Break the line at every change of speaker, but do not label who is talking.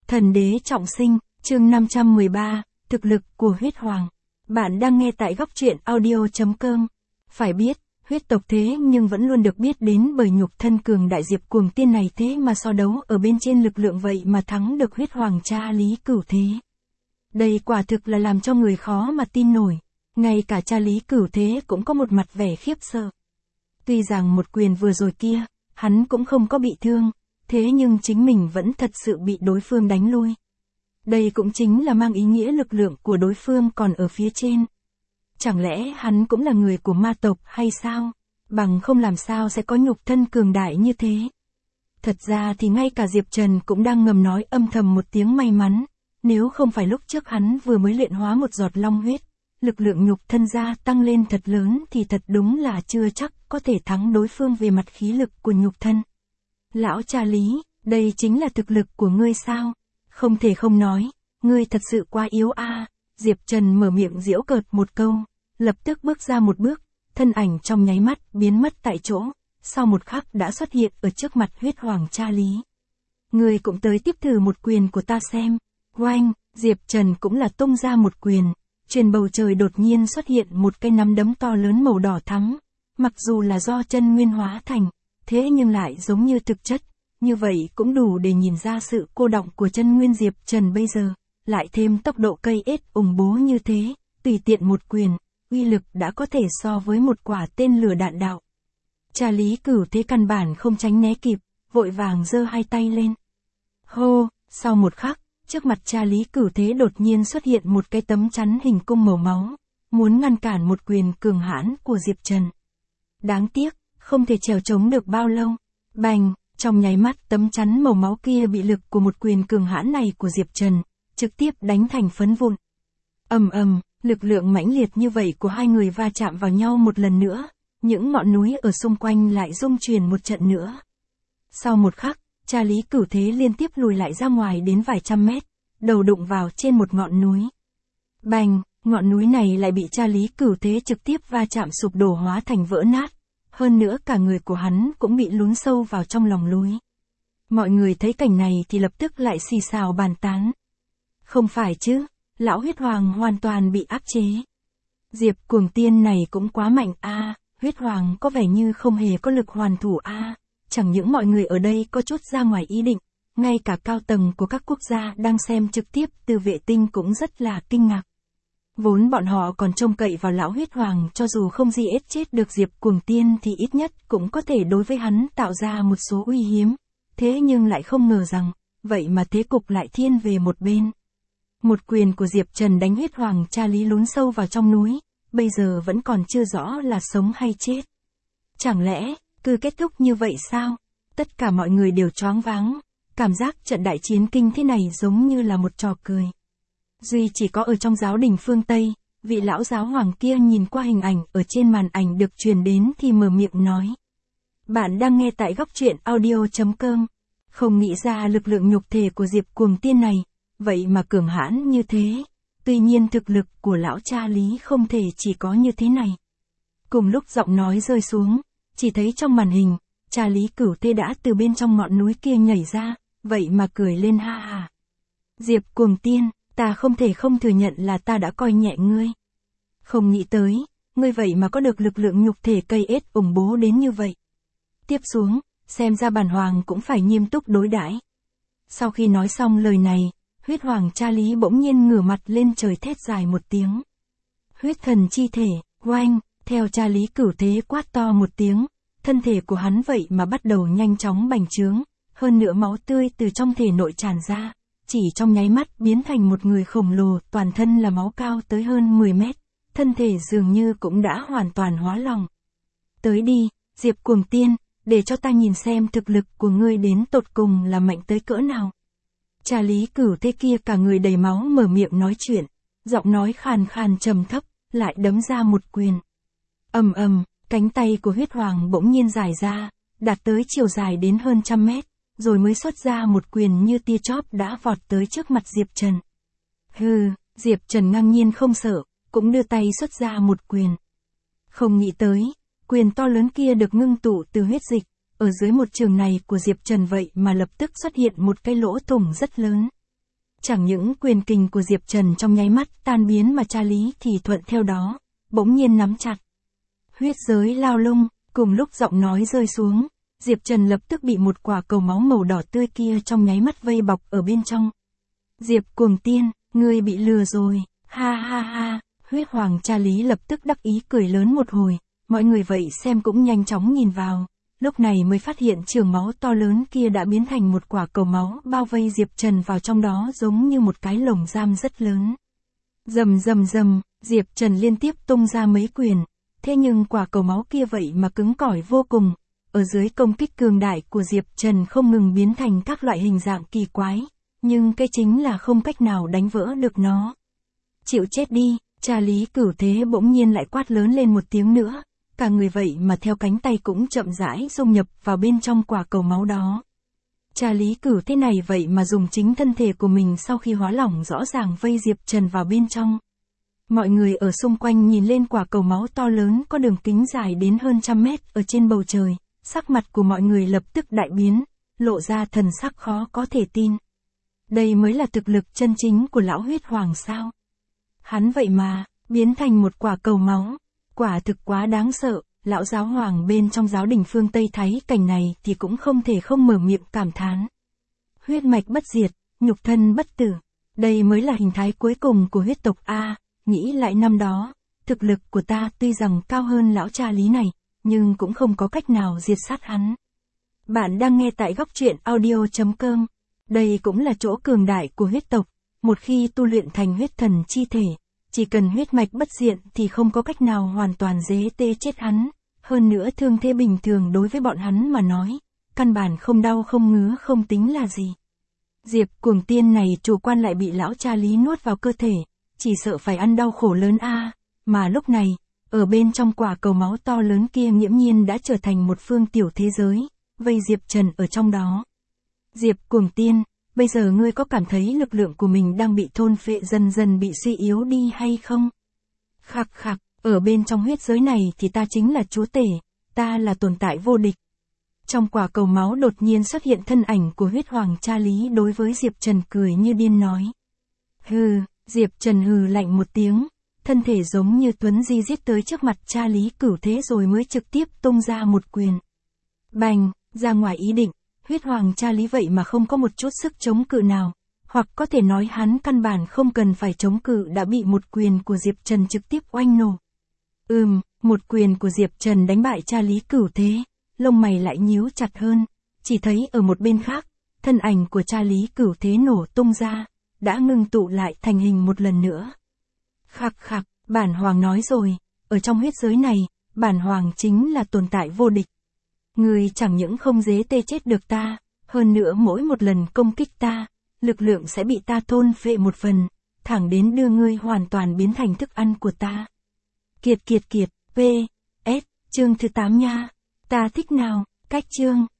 Thần đế trọng sinh, chương 513, thực lực của huyết hoàng. Bạn đang nghe tại góc truyện audio.com. Phải biết, huyết tộc thế nhưng vẫn luôn được biết đến bởi nhục thân cường đại Diệp Cuồng Tiên này, thế mà so đấu ở bên trên lực lượng vậy mà thắng được huyết hoàng cha Lý Cửu Thế. Đây quả thực là làm cho người khó mà tin nổi. Ngay cả cha Lý Cửu Thế cũng có một mặt vẻ khiếp sợ. Tuy rằng một quyền vừa rồi kia, hắn cũng không có bị thương, thế nhưng chính mình vẫn thật sự bị đối phương đánh lui. Đây cũng chính là mang ý nghĩa lực lượng của đối phương còn ở phía trên. Chẳng lẽ hắn cũng là người của ma tộc hay sao? Bằng không làm sao sẽ có nhục thân cường đại như thế. Thật ra thì ngay cả Diệp Trần cũng đang ngầm nói âm thầm một tiếng may mắn. Nếu không phải lúc trước hắn vừa mới luyện hóa một giọt long huyết, lực lượng nhục thân gia tăng lên thật lớn thì thật đúng là chưa chắc có thể thắng đối phương về mặt khí lực của nhục thân. Lão cha Lý, đây chính là thực lực của ngươi sao? Không thể không nói, ngươi thật sự quá yếu a. Diệp Trần mở miệng giễu cợt một câu, lập tức bước ra một bước, thân ảnh trong nháy mắt biến mất tại chỗ, sau một khắc đã xuất hiện ở trước mặt huyết hoàng cha Lý. Ngươi cũng tới tiếp thử một quyền của ta xem. Oanh, Diệp Trần cũng là tung ra một quyền, trên bầu trời đột nhiên xuất hiện một cái nắm đấm to lớn màu đỏ thắm, mặc dù là do chân nguyên hóa thành, thế nhưng lại giống như thực chất, như vậy cũng đủ để nhìn ra sự cô đọng của chân nguyên Diệp Trần bây giờ, lại thêm tốc độ cây ết ủng bố như thế, tùy tiện một quyền, uy lực đã có thể so với một quả tên lửa đạn đạo. Cha Lý Cửu Thế căn bản không tránh né kịp, vội vàng giơ hai tay lên. Hô, sau một khắc, trước mặt cha Lý Cửu Thế đột nhiên xuất hiện một cái tấm chắn hình cung màu máu, muốn ngăn cản một quyền cường hãn của Diệp Trần. Đáng tiếc, không thể trèo chống được bao lâu. Bành, trong nháy mắt tấm chắn màu máu kia bị lực của một quyền cường hãn này của Diệp Trần, trực tiếp đánh thành phấn vụn. Ầm ầm, lực lượng mãnh liệt như vậy của hai người va chạm vào nhau một lần nữa, những ngọn núi ở xung quanh lại rung chuyển một trận nữa. Sau một khắc, cha Lý Cửu Thế liên tiếp lùi lại ra ngoài đến vài trăm mét, đầu đụng vào trên một ngọn núi. Bành, ngọn núi này lại bị cha Lý Cửu Thế trực tiếp va chạm sụp đổ hóa thành vỡ nát. Hơn nữa cả người của hắn cũng bị lún sâu vào trong lòng núi. Mọi người thấy cảnh này thì lập tức lại xì xào bàn tán. Không phải chứ, lão huyết hoàng hoàn toàn bị áp chế. Diệp Cuồng Tiên này cũng quá mạnh a, huyết hoàng có vẻ như không hề có lực hoàn thủ a. Chẳng những mọi người ở đây có chút ra ngoài ý định, ngay cả cao tầng của các quốc gia đang xem trực tiếp từ vệ tinh cũng rất là kinh ngạc. Vốn bọn họ còn trông cậy vào lão huyết hoàng, cho dù không gì ết chết được Diệp Cuồng Tiên thì ít nhất cũng có thể đối với hắn tạo ra một số uy hiếm. Thế nhưng lại không ngờ rằng, vậy mà thế cục lại thiên về một bên. Một quyền của Diệp Trần đánh huyết hoàng cha Lý lún sâu vào trong núi, bây giờ vẫn còn chưa rõ là sống hay chết. Chẳng lẽ, cứ kết thúc như vậy sao? Tất cả mọi người đều choáng váng, cảm giác trận đại chiến kinh thế này giống như là một trò cười. Duy chỉ có ở trong giáo đình phương Tây, vị lão giáo hoàng kia nhìn qua hình ảnh ở trên màn ảnh được truyền đến thì mở miệng nói. Bạn đang nghe tại góc truyện audio.com. Không nghĩ ra lực lượng nhục thể của Diệp Cuồng Tiên này, vậy mà cường hãn như thế. Tuy nhiên thực lực của lão cha Lý không thể chỉ có như thế này. Cùng lúc giọng nói rơi xuống, chỉ thấy trong màn hình, cha Lý Cửu Thế đã từ bên trong ngọn núi kia nhảy ra, vậy mà cười lên ha ha. Diệp Cuồng Tiên, ta không thể không thừa nhận là ta đã coi nhẹ ngươi. Không nghĩ tới, ngươi vậy mà có được lực lượng nhục thể cây ết ủng bố đến như vậy. Tiếp xuống, xem ra bản hoàng cũng phải nghiêm túc đối đãi. Sau khi nói xong lời này, huyết hoàng cha Lý bỗng nhiên ngửa mặt lên trời thét dài một tiếng. Huyết thần chi thể, oanh, theo cha Lý Cửu Thế quát to một tiếng, thân thể của hắn vậy mà bắt đầu nhanh chóng bành trướng, hơn nữa máu tươi từ trong thể nội tràn ra. Chỉ trong nháy mắt biến thành một người khổng lồ, toàn thân là máu cao tới hơn 10 mét, thân thể dường như cũng đã hoàn toàn hóa lòng. Tới đi, Diệp Cuồng Tiên, để cho ta nhìn xem thực lực của ngươi đến tột cùng là mạnh tới cỡ nào. Cha Lý Cửu Thế kia cả người đầy máu mở miệng nói chuyện, giọng nói khàn khàn trầm thấp, lại đấm ra một quyền. Ầm ầm, cánh tay của huyết hoàng bỗng nhiên dài ra, đạt tới chiều dài đến hơn trăm mét. Rồi mới xuất ra một quyền như tia chớp đã vọt tới trước mặt Diệp Trần. Hừ, Diệp Trần ngang nhiên không sợ, cũng đưa tay xuất ra một quyền. Không nghĩ tới, quyền to lớn kia được ngưng tụ từ huyết dịch, ở dưới một trường này của Diệp Trần vậy mà lập tức xuất hiện một cái lỗ thủng rất lớn. Chẳng những quyền kình của Diệp Trần trong nháy mắt tan biến mà cha Lý thì thuận theo đó, bỗng nhiên nắm chặt. Huyết giới lao lung, cùng lúc giọng nói rơi xuống, Diệp Trần lập tức bị một quả cầu máu màu đỏ tươi kia trong nháy mắt vây bọc ở bên trong. Diệp Cuồng Tiên, ngươi bị lừa rồi, ha ha ha, huyết hoàng cha Lý lập tức đắc ý cười lớn một hồi, mọi người vậy xem cũng nhanh chóng nhìn vào, lúc này mới phát hiện trường máu to lớn kia đã biến thành một quả cầu máu bao vây Diệp Trần vào trong đó giống như một cái lồng giam rất lớn. Rầm rầm rầm, Diệp Trần liên tiếp tung ra mấy quyền, thế nhưng quả cầu máu kia vậy mà cứng cỏi vô cùng, ở dưới công kích cường đại của Diệp Trần không ngừng biến thành các loại hình dạng kỳ quái, nhưng cái chính là không cách nào đánh vỡ được nó. Chịu chết đi, cha Lý Cửu Thế bỗng nhiên lại quát lớn lên một tiếng nữa, cả người vậy mà theo cánh tay cũng chậm rãi dung nhập vào bên trong quả cầu máu đó. Cha Lý Cửu Thế này vậy mà dùng chính thân thể của mình sau khi hóa lỏng rõ ràng vây Diệp Trần vào bên trong. Mọi người ở xung quanh nhìn lên quả cầu máu to lớn có đường kính dài đến hơn 100 mét ở trên bầu trời, sắc mặt của mọi người lập tức đại biến, lộ ra thần sắc khó có thể tin. Đây mới là thực lực chân chính của lão huyết hoàng sao? Hắn vậy mà, biến thành một quả cầu máu, quả thực quá đáng sợ, lão giáo hoàng bên trong giáo đình phương Tây thấy cảnh này thì cũng không thể không mở miệng cảm thán. Huyết mạch bất diệt, nhục thân bất tử, đây mới là hình thái cuối cùng của huyết tộc A, nghĩ lại năm đó, thực lực của ta tuy rằng cao hơn lão cha Lý này, nhưng cũng không có cách nào diệt sát hắn. Bạn đang nghe tại góc truyện audio.com. Đây cũng là chỗ cường đại của huyết tộc, một khi tu luyện thành huyết thần chi thể, chỉ cần huyết mạch bất diệt thì không có cách nào hoàn toàn dễ tê chết hắn, hơn nữa thương thế bình thường đối với bọn hắn mà nói, căn bản không đau không ngứa không tính là gì. Diệp Cuồng Tiên này chủ quan lại bị lão cha Lý nuốt vào cơ thể, chỉ sợ phải ăn đau khổ lớn a, mà lúc này, ở bên trong quả cầu máu to lớn kia nghiễm nhiên đã trở thành một phương tiểu thế giới, vây Diệp Trần ở trong đó. Diệp Cuồng Tiên, bây giờ ngươi có cảm thấy lực lượng của mình đang bị thôn phệ dần dần bị suy yếu đi hay không? Khặc khặc, ở bên trong huyết giới này thì ta chính là chúa tể, ta là tồn tại vô địch. Trong quả cầu máu đột nhiên xuất hiện thân ảnh của huyết hoàng cha Lý đối với Diệp Trần cười như điên nói. Hừ, Diệp Trần hừ lạnh một tiếng, thân thể giống như Tuấn Di giết tới trước mặt cha Lý Cửu Thế rồi mới trực tiếp tung ra một quyền. Bành, ra ngoài ý định, huyết hoàng cha Lý vậy mà không có một chút sức chống cự nào, hoặc có thể nói hắn căn bản không cần phải chống cự đã bị một quyền của Diệp Trần trực tiếp oanh nổ. Một quyền của Diệp Trần đánh bại cha Lý Cửu Thế, lông mày lại nhíu chặt hơn, chỉ thấy ở một bên khác, thân ảnh của cha Lý Cửu Thế nổ tung ra, đã ngưng tụ lại thành hình một lần nữa. Khặc khặc, bản hoàng nói rồi, ở trong huyết giới này, bản hoàng chính là tồn tại vô địch. Ngươi chẳng những không dễ tê chết được ta, hơn nữa mỗi một lần công kích ta, lực lượng sẽ bị ta thôn phệ một phần, thẳng đến đưa ngươi hoàn toàn biến thành thức ăn của ta. Kiệt, P.S. Chương thứ 8 nha. Ta thích nào, cách chương.